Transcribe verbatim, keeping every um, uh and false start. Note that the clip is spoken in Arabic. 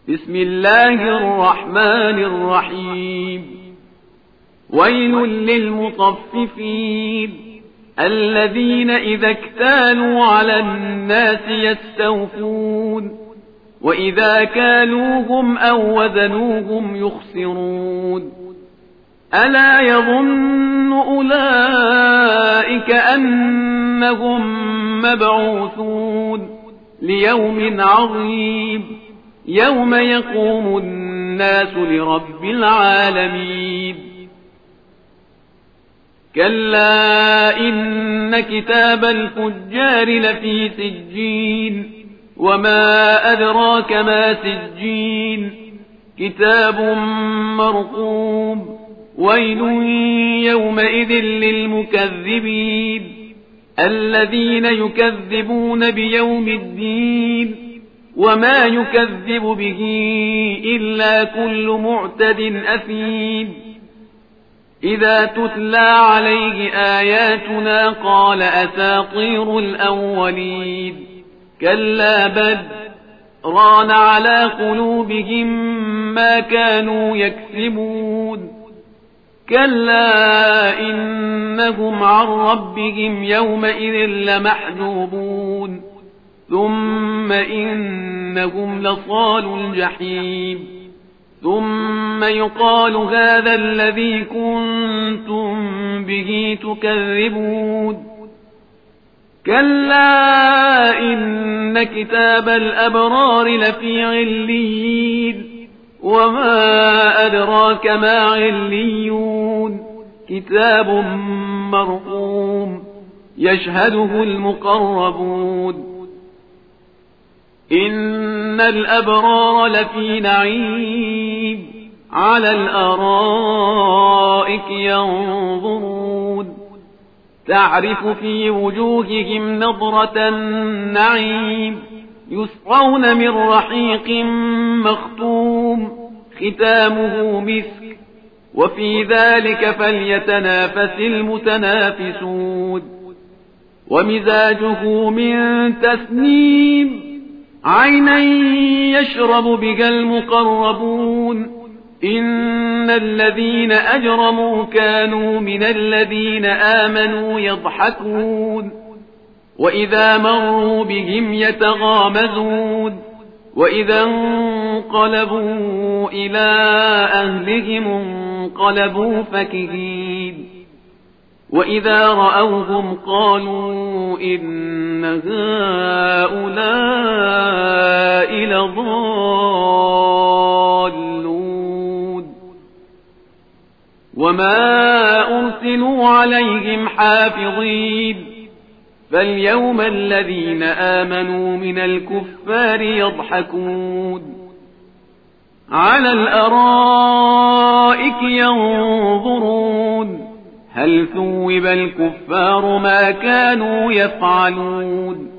بسم الله الرحمن الرحيم ويل للمطففين الذين إذا اكتالوا على الناس يستوفون وإذا كالوهم أو وزنوهم يخسرون ألا يظن أولئك أنهم مبعوثون ليوم عظيم يوم يقوم الناس لرب العالمين كلا إن كتاب الفجار لفي سجين وما أدراك ما سجين كتاب مرقوم ويل يومئذ للمكذبين الذين يكذبون بيوم الدين وما يكذب به إلا كل معتد أثيم إذا تتلى عليه آياتنا قال أساطير الأولين كلا بل ران على قلوبهم ما كانوا يكسبون كلا إنهم عن ربهم يومئذ لمحجوبون ثم إنهم لصال الجحيم ثم يقال هذا الذي كنتم به تكذبون كلا إن كتاب الأبرار لفي عليين وما أدراك ما عليون كتاب مرقوم يشهده المقربون إن الأبرار لفي نعيم على الأرائك ينظرون تعرف في وجوههم نضرة النعيم يسقون من رحيق مختوم ختامه مسك وفي ذلك فليتنافس المتنافسون ومزاجه من تسنيم عينا يشرب بها المقربون إن الذين أجرموا كانوا من الذين آمنوا يضحكون وإذا مروا بهم يتغامزون وإذا انقلبوا إلى أهلهم انقلبوا فكهين وإذا رأوهم قالوا إن هؤلاء لضالون وما أرسلوا عليهم حافظين فاليوم الذين آمنوا من الكفار يضحكون على الأرائك ينظرون هل ثوب الكفار ما كانوا يفعلون